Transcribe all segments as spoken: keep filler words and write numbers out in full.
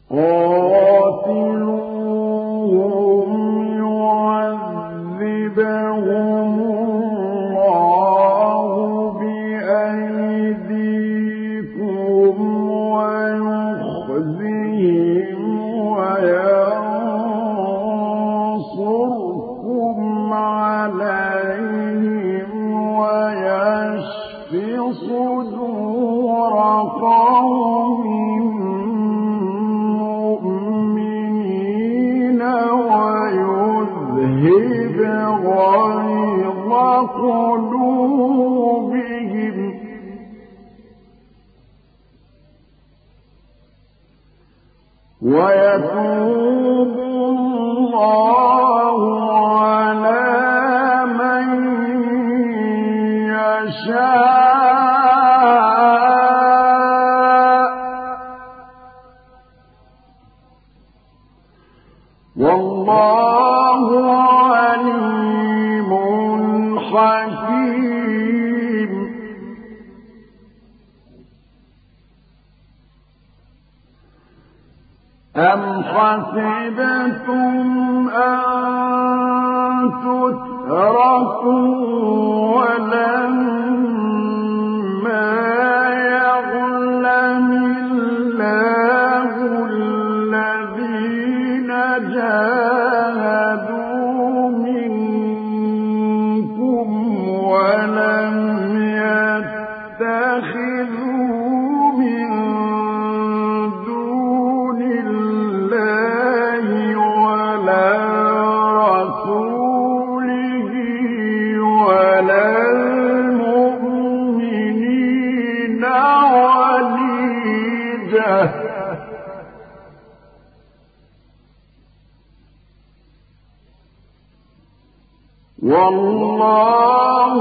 قاتلوهم يعذبهم الله بأيديكم ويخزهم وينصركم عليهم ويشف صدور قوم مؤمنين ويذهب غيظ قلوبهم ويتوب الله على من يشاء والله عليم حكيم. أم حسبتم أن تتركوا ولما يعلم الله الذين جاهدوا منكم ولم يتخذوا من دون الله ولا رسوله ولا المؤمنين وليجة والله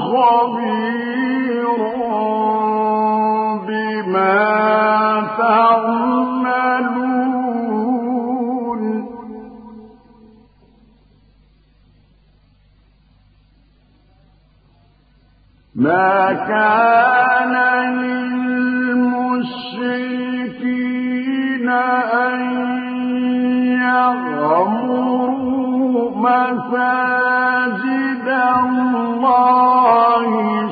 خبير بما تعملون. ما كان للمشركين أن يعمروا مساجد الله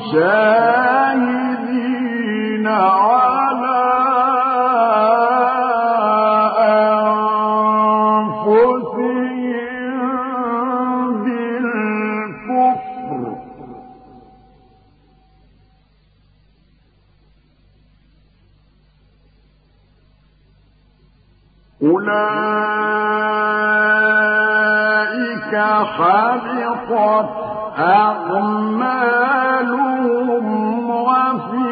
شاهدين على أنفسهم بالكفر أولئك حبطت أعمالهم وفي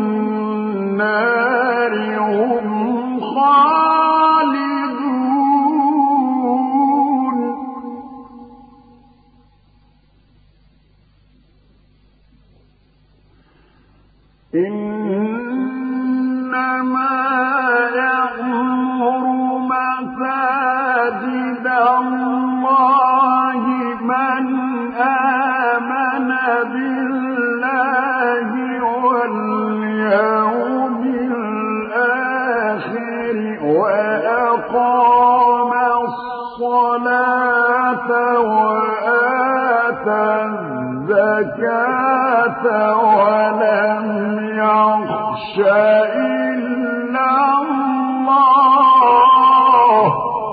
النار هم خالدون. إنما يعمر مساجد الله من آمن بالله واليوم الآخر وأقام الصلاة وآتى الزكاة ولم يخش إلا الله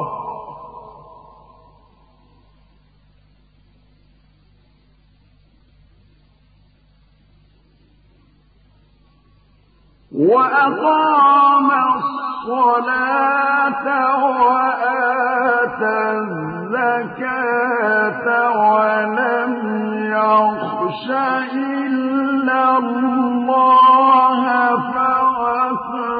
وأقام الصلاة وآتى الزكاة ولم يخش إلا الله فعسى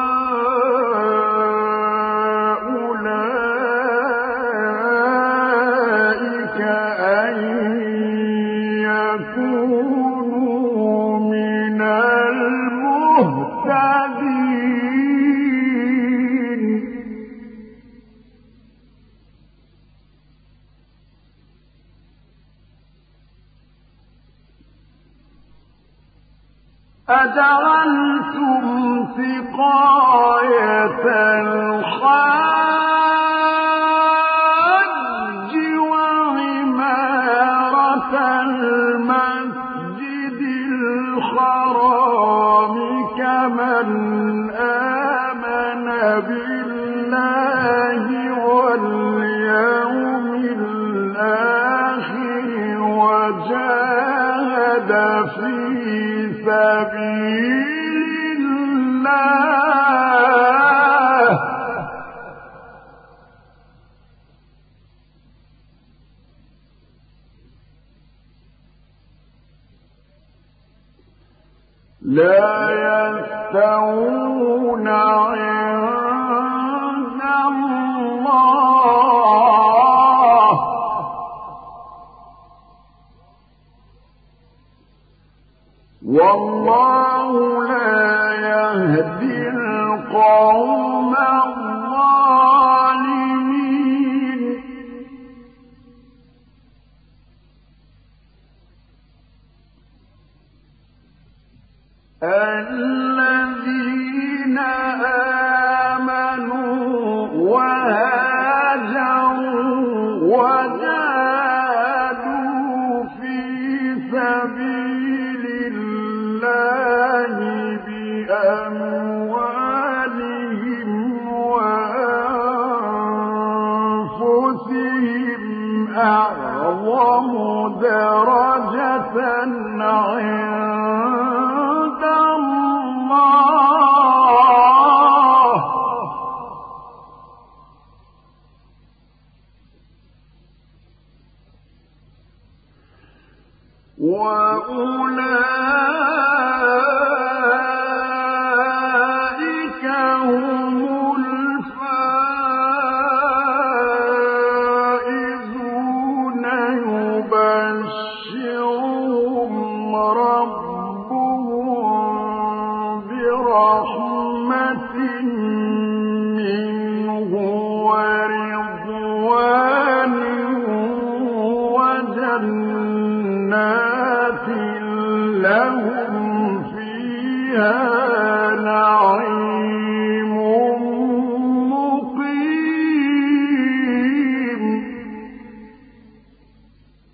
أولئك أن يكونوا من المهتدين. أجعلتم سقاية الحاج بالله واليوم الآخر وجاهد في سبيل الله لا يستوون عند الله والله لا يهدي القوم الظالمين الذين آمنوا وهاجروا وجاهدوا في سبيل الله بأموالهم وأنفسهم أعظم درجة عند الله وأولئك هم الفائزون يبشرهم ربهم برحمة منه ورضوان وجنات لهم فيها نعيم